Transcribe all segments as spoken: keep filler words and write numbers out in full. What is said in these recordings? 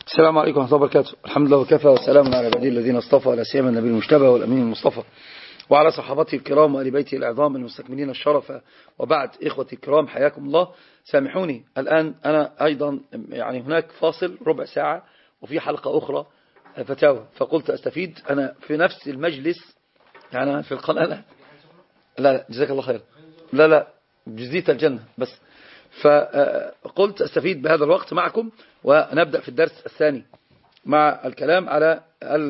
السلام عليكم ورحمة الله وبركاته. الحمد لله وكفى والسلام على عباده الذين اصطفى، لا سيما النبي المجتبى والأمين المصطفى وعلى صحابته الكرام وآل بيته الأعظام المستكملين الشرف. وبعد، إخوتي الكرام حياكم الله. سامحوني الآن أنا أيضا يعني هناك فاصل ربع ساعة وفي حلقة أخرى فتاوى، فقلت أستفيد أنا في نفس المجلس يعني في القناة. لا لا جزاك الله خير. لا لا جزيت الجنة بس. فقلت أستفيد بهذا الوقت معكم ونبدأ في الدرس الثاني مع الكلام على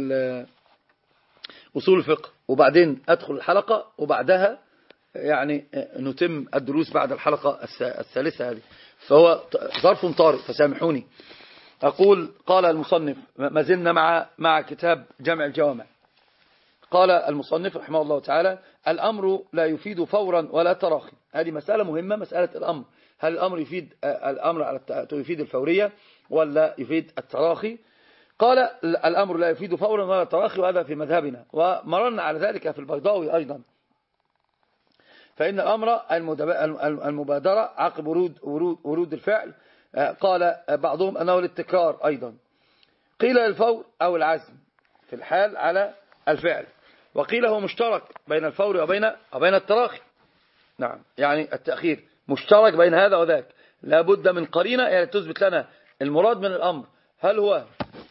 أصول الفقه، وبعدين أدخل الحلقة وبعدها يعني نتم الدروس بعد الحلقة الثالثة هذه، فهو ظرف طارئ فسامحوني. أقول قال المصنف، ما زلنا مع مع كتاب جمع الجوامع. قال المصنف رحمه الله تعالى: الأمر لا يفيد فورا ولا تراخي. هذه مسألة مهمة، مسألة الأمر، هل الأمر يفيد الأمر على يفيد الفورية ولا يفيد التراخي؟ قال الأمر لا يفيد فورا ولا تراخي، وهذا في مذهبنا، ومررنا على ذلك في البيضاوي أيضا. فإن الأمر المبادرة عقب ورود, ورود, ورود الفعل. قال بعضهم أنه للتكرار أيضا. قيل للفور أو العزم في الحال على الفعل، وقيل هو مشترك بين الفور وبين وبين التراخي. نعم، يعني التأخير مشترك بين هذا وذاك، لا بد من قرينة يعني تثبت لنا المراد من الأمر، هل هو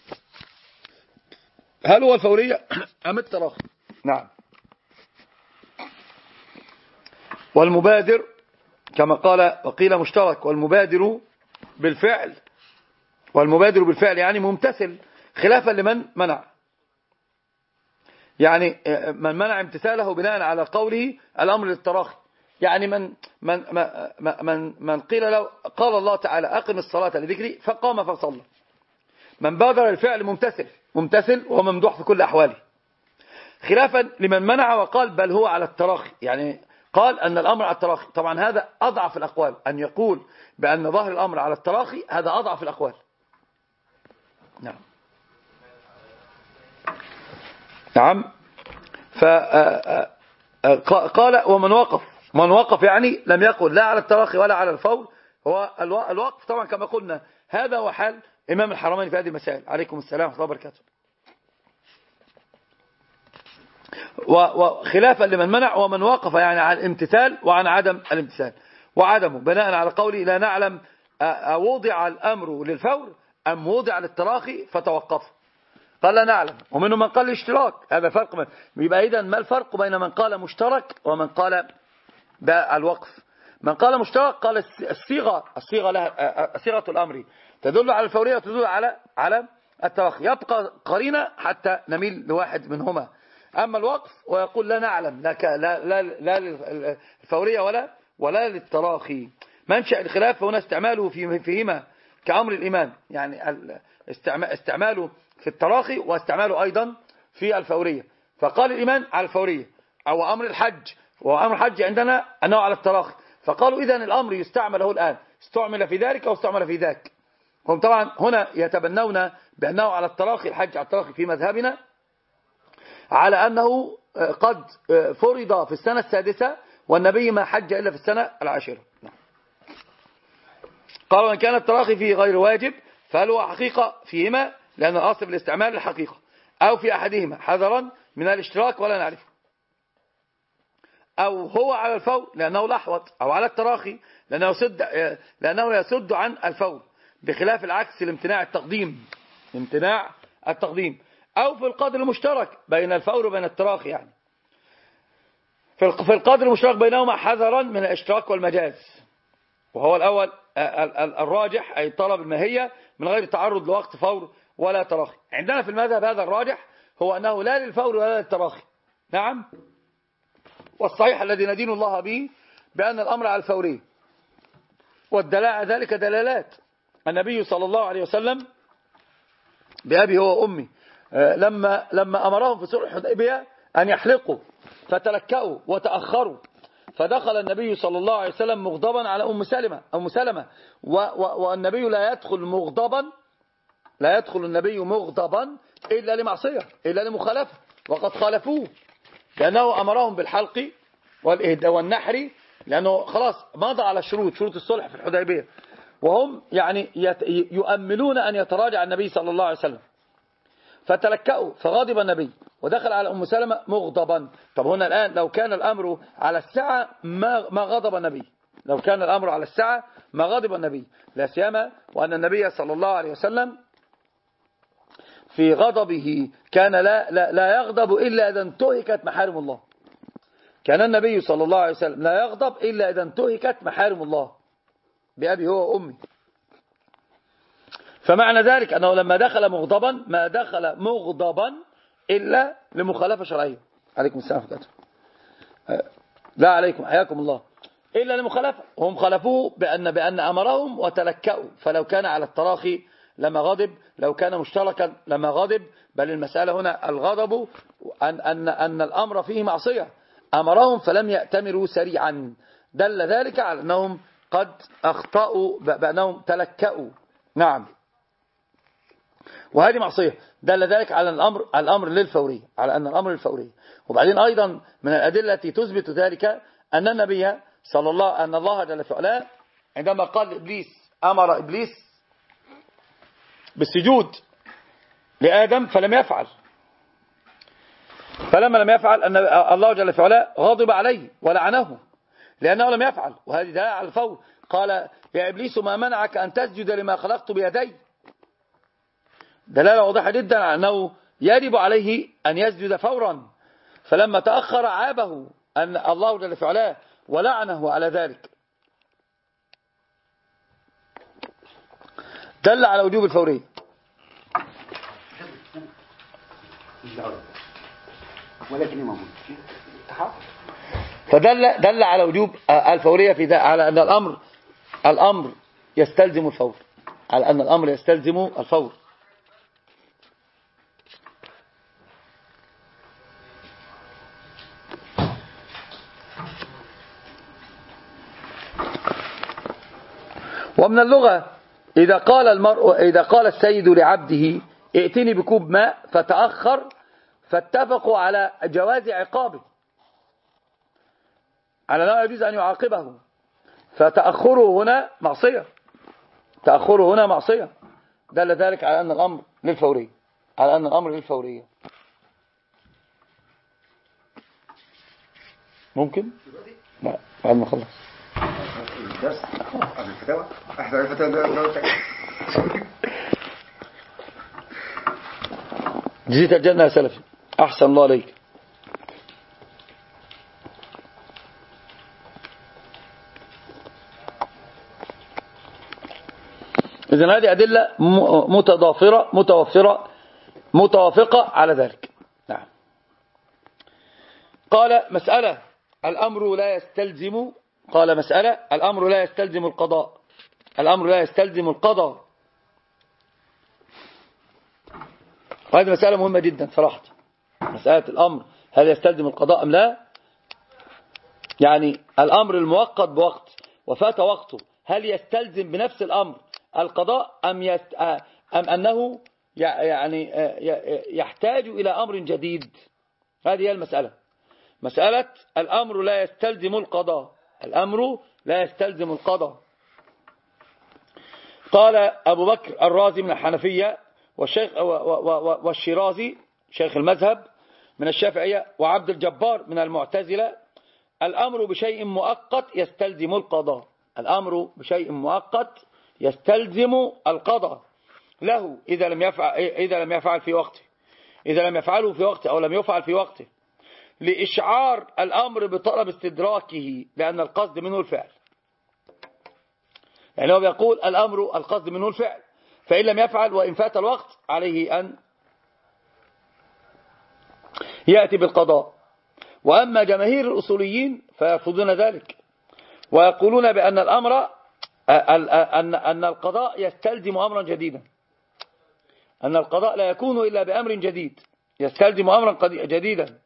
هل هو الفورية أم التراخي. نعم. والمبادر كما قال وقيل مشترك، والمبادر بالفعل والمبادر بالفعل يعني ممتثل، خلافا لمن منع، يعني من منع امتثاله بناء على قوله الأمر للتراخي. يعني من من من من قيل له قال الله تعالى أقم الصلاة لذكري فقام فصلى، من بادر الفعل ممتثل ممتثل وممدوح في كل أحواله، خلافا لمن منع وقال بل هو على التراخي، يعني قال أن الأمر على التراخي. طبعا هذا أضعف الأقوال، أن يقول بأن ظاهر الأمر على التراخي هذا أضعف الأقوال. نعم نعم. فقال ومن وقف من وقف يعني لم يقل لا على التراخي ولا على الفور. هو الوقف طبعا كما قلنا هذا هو حال إمام الحرمين في هذه المسائل. عليكم السلام ورحمة الله وبركاته. وخلافا لمن منع ومن وقف يعني عن الامتثال وعن عدم الامتثال، وعدمه بناء على قوله لا نعلم وضع الأمر للفور أم وضع للتراخي فتوقف. قال لا نعلم، ومنه من قال الاشتراك. هذا فرق من... يبقى إذن ما الفرق بين من قال مشترك ومن قال بالوقف؟ من قال مشترك قال الصيغة الصيغة لها صيغة الأمر تدل على الفورية وتدل على على التراخي، يبقى قرينة حتى نميل لواحد منهما. أما الوقف ويقول لا نعلم لا لا لا, لا للفورية ولا ولا للتراخي. منشأ الخلاف هنا استعماله في فيهما كأمر الإيمان، يعني استعماله في التراخي واستعماله أيضا في الفورية. فقال الإيمان على الفورية، أو أمر الحج، وأمر الحج عندنا أنه على التراخي، فقالوا إذن الأمر يستعمل هو الآن، استعمل في ذلك واستعمل في ذاك. هم طبعا هنا يتبنون بأنه على التراخي، الحج على التراخي في مذهبنا، على أنه قد فرض في السنة السادسة والنبي ما حج إلا في السنة العاشرة. قالوا إن كان التراخي فيه غير واجب فهل هو حقيقة فيهما، لأن الأصل في الاستعمال الحقيقة، أو في أحدهما حذرا من الاشتراك ولا نعرفه، أو هو على الفور لأنه الأحوط، أو على التراخي لأنه يسد لأنه يسد عن الفور، بخلاف العكس الامتناع التقديم امتناع التقديم، أو في القدر المشترك بين الفور وبين التراخي، يعني في القدر المشترك بينهما حذرا من الاشتراك والمجاز، وهو الأول الراجح أي طلب الماهية من غير تعرض لوقت فور ولا تراخي. عندنا في المذهب هذا الراجح هو أنه لا للفور ولا للتراخي. نعم. والصحيح الذي ندين الله به بأن الأمر على الفورية، والدلاء على ذلك دلالات. النبي صلى الله عليه وسلم بأبي هو وأمي لما لما أمرهم في صلح الحديبية أن يحلقوا فتلكأوا وتأخروا، فدخل النبي صلى الله عليه وسلم مغضبا على أم سلمة أم سلمة والنبي لا يدخل مغضبا لا يدخل النبي مغضبا إلا لمعصية إلا لمخالفة، وقد خالفوه لأنه أمرهم بالحلق والإهداء والنحر، لأنه خلاص مضى على الشروط شروط الصلح في الحديبية، وهم يعني يؤملون أن يتراجع النبي صلى الله عليه وسلم، فتلكأوا فغضب النبي ودخل على أم سلمة مغضبا. طب هنا الآن لو كان الأمر على السعة ما ما غضب النبي، لو كان الأمر على السعة ما غضب النبي، لا سيما وأن النبي صلى الله عليه وسلم في غضبه كان لا, لا, لا يغضب إلا إذا انتهكت محارم الله. كان النبي صلى الله عليه وسلم لا يغضب إلا إذا انتهكت محارم الله بأبي هو وأمي. فمعنى ذلك أنه لما دخل مغضبا ما دخل مغضبا إلا لمخالفة شرعية. عليكم السلام ورحمة الله. لا عليكم حياكم الله. إلا لمخالفة، هم خالفوه بأن بأن أمرهم وتلكأوا، فلو كان على التراخي لما غضب، لو كان مشتركا لما غضب، بل المسألة هنا الغضب أن, أن, أن الأمر فيه معصية، أمرهم فلم يأتمروا سريعا، دل ذلك على أنهم قد أخطأوا بأنهم تلكأوا. نعم، وهذه معصية، دل ذلك على الأمر الأمر للفورية، على أن الأمر للفورية. وبعدين أيضا من الأدلة التي تثبت ذلك أن النبي صلى الله أن الله جل وعلا عندما قال لإبليس، أمر إبليس بالسجود لآدم فلم يفعل، فلما لم يفعل أن الله جل وعلا غضب عليه ولعنه لأنه لم يفعل، وهذه دلالة على الفور. قال يا إبليس ما منعك أن تسجد لما خلقت بيدي، دلالة واضحة جدا على أنه يجب عليه أن يسجد فورا، فلما تأخر عابه أن الله جل وعلا ولعنه على ذلك، دل على وجوب الفورية. فدل دل على وجوب الفورية في ذلك، على أن الأمر الأمر يستلزم الفور، على أن الأمر يستلزم الفور. ومن اللغة إذا قال المرء إذا قال السيد لعبده ائتني بكوب ماء فتأخر، فاتفقوا على جواز عقابه، على لا يجوز أن يعاقبه، فتأخره هنا معصية، تأخره هنا معصية، دل ذلك على أن الأمر للفورية، على أن الأمر للفورية. ممكن؟ لا بعد ما خلص الدرس قبل الفتاوى احسن الفتاوى. جزيت الجنة يا سلفي، أحسن الله عليك. إذن هذه أدلة متضافرة متوفرة متوافقة على ذلك. نعم. قال مسألة الأمر لا يستلزم قال مسألة الأمر لا يستلزم القضاء الأمر لا يستلزم القضاء وهذه مسألة مهمة جدا صراحة. مسألة الأمر هل يستلزم القضاء أم لا، يعني الأمر المؤقت بوقت وفات وقته هل يستلزم بنفس الأمر القضاء أم, يست... أم أنه يعني يحتاج إلى أمر جديد. هذه هي المسألة، مسألة الأمر لا يستلزم القضاء الأمر لا يستلزم القضاء. قال أبو بكر الرازي من الحنفية والشيخ والشيرازي شيخ المذهب من الشافعية وعبد الجبار من المعتزلة الأمر بشيء مؤقت يستلزم القضاء الأمر بشيء مؤقت يستلزم القضاء له إذا لم يفعل إذا لم يفعل في وقته إذا لم يفعله في وقته أو لم يفعل في وقته لإشعار الأمر بطلب استدراكه لأن القصد منه الفعل. يعني هو بيقول الأمر القصد منه الفعل، فإن لم يفعل وإن فات الوقت عليه أن يأتي بالقضاء. وأما جماهير الأصوليين فيرفضون ذلك ويقولون بأن الأمر أن أن القضاء يستلزم أمرا جديدا، أن القضاء لا يكون إلا بأمر جديد يستلزم أمرا جديدا،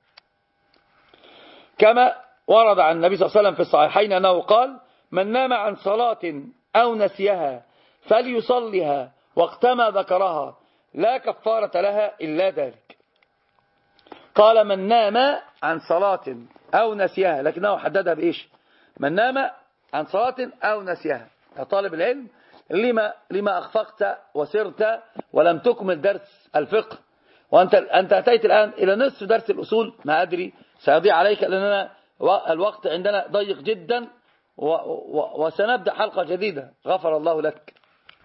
كما ورد عن النبي صلى الله عليه وسلم في الصحيحين أنه قال من نام عن صلاة أو نسيها فليصلها وقتما ذكرها لا كفارة لها إلا ذلك. قال من نام عن صلاة أو نسيها، لكنه حددها بإيش؟ من نام عن صلاة أو نسيها. طالب العلم لما, لما أخفقت وسرت ولم تكمل درس الفقه، وأنت أنت أتيت الآن إلى نصف درس الأصول، ما أدري سيضيع عليك لأننا الوقت عندنا ضيق جدا، وسنبدأ حلقة جديدة. غفر الله لك.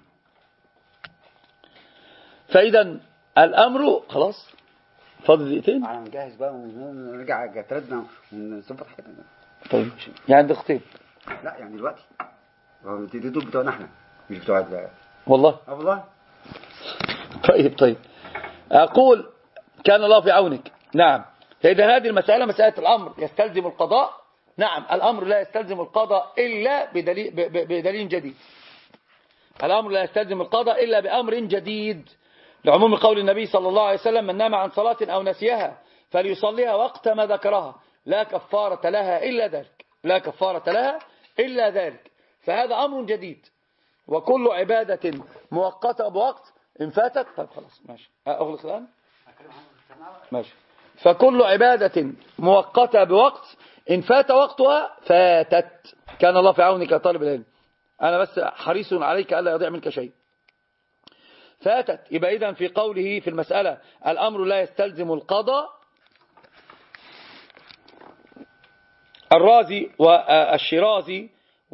فإذا الأمر خلاص فاضل دقيقتين، انا نجهز بقى ونرجع جتردنا ونظبط حاجتنا. طيب يعني دقيقتين؟ لا يعني دلوقتي دي دول بتوعنا احنا مش بتوع ال- والله. اه والله. طيب طيب أقول كان الله في عونك. نعم. فإذا هذه المسألة مسألة الأمر يستلزم القضاء. نعم الأمر لا يستلزم القضاء إلا بدليل, بدليل جديد. الأمر لا يستلزم القضاء إلا بأمر جديد، لعموم قول النبي صلى الله عليه وسلم: من نام عن صلاة أو نسيها فليصليها وقت ما ذكرها لا كفارة لها إلا ذلك. لا كفارة لها إلا ذلك. فهذا أمر جديد. وكل عبادة مؤقتة بوقت إن فاتت. طيب خلاص ماشي أغلق الآن ماشي. فكل عبادة مؤقتة بوقت إن فات وقتها فاتت. كان الله في عونك يا طالب العلم، أنا بس حريص عليك ألا يضيع منك شيء. فاتت. يبقى إذن في قوله في المسألة الأمر لا يستلزم القضاء، الرازي والشيرازي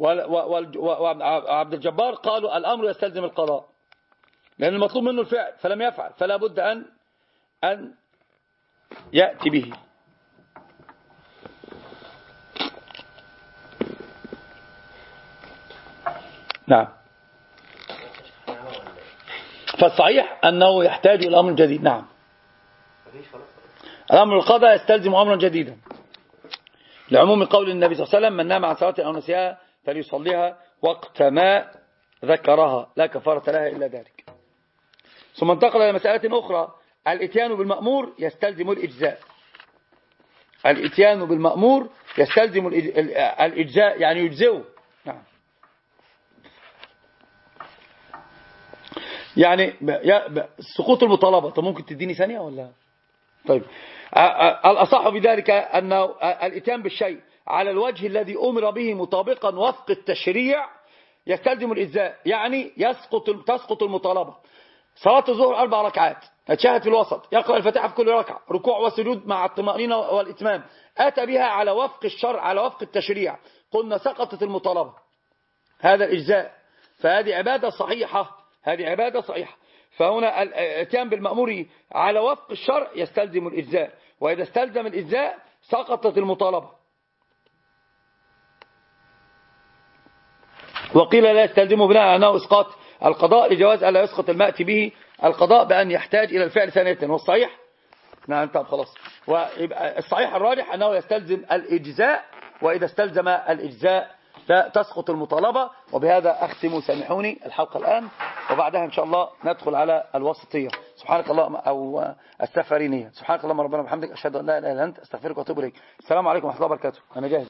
وعبد الجبار قالوا الأمر يستلزم القضاء، لأن المطلوب منه الفعل فلم يفعل، فلا بد أن أن يأتي به. نعم. فالصحيح أنه يحتاج إلى أمر جديد. نعم. الأمر القضاء يستلزم أمرا جديدا، لعموم قول النبي صلى الله عليه وسلم: من نام عن صلاة أو نسيها فليصليها وقت ما ذكرها لا كفارة لها إلا ذلك. ثم انتقل إلى مسألة أخرى: الإتيان بالمأمور يستلزم الإجزاء. الإتيان بالمأمور يستلزم الإجزاء، يعني يجزئه. نعم. يعني سقوط المطالبة. طب ممكن تديني ثانية ولا؟ طيب الأصح بذلك أن الإتيان بالشيء على الوجه الذي أمر به مطابقا وفق التشريع يستلزم الإجزاء، يعني يسقط تسقط المطالبة. صلاة الظهر أربع ركعات، الشاهد في الوسط، يقرأ الفاتحة في كل ركعة، ركوع وسجود مع الطمأنينة والإتمام، أتى بها على وفق الشرع على وفق التشريع، قلنا سقطت المطالبة. هذا الإجزاء. فهذه عبادة صحيحة، هذه عبادة صحيحة. فهنا الاتيان بالمأمور على وفق الشرع يستلزم الإجزاء، وإذا استلزم الإجزاء سقطت المطالبة. وقيل لا يستلزم بناء على أنه إسقاط القضاء لجواز ألا يسقط المأتي به القضاء بأن يحتاج إلى الفعل ثانية. والصحيح نعم طب خلاص. والصحيح الراجح أنه يستلزم الإجزاء، وإذا استلزم الإجزاء تسقط المطالبة. وبهذا أختم سامحوني الحلقة الآن، وبعدها إن شاء الله ندخل على الوسطية. سبحانك اللهم أو السفرينية. سبحانك اللهم ربنا وبحمدك أشهد أن لا إله إلا أنت أستغفرك وأتوب إليك. السلام عليكم ورحمة الله وبركاته. أنا جاهز.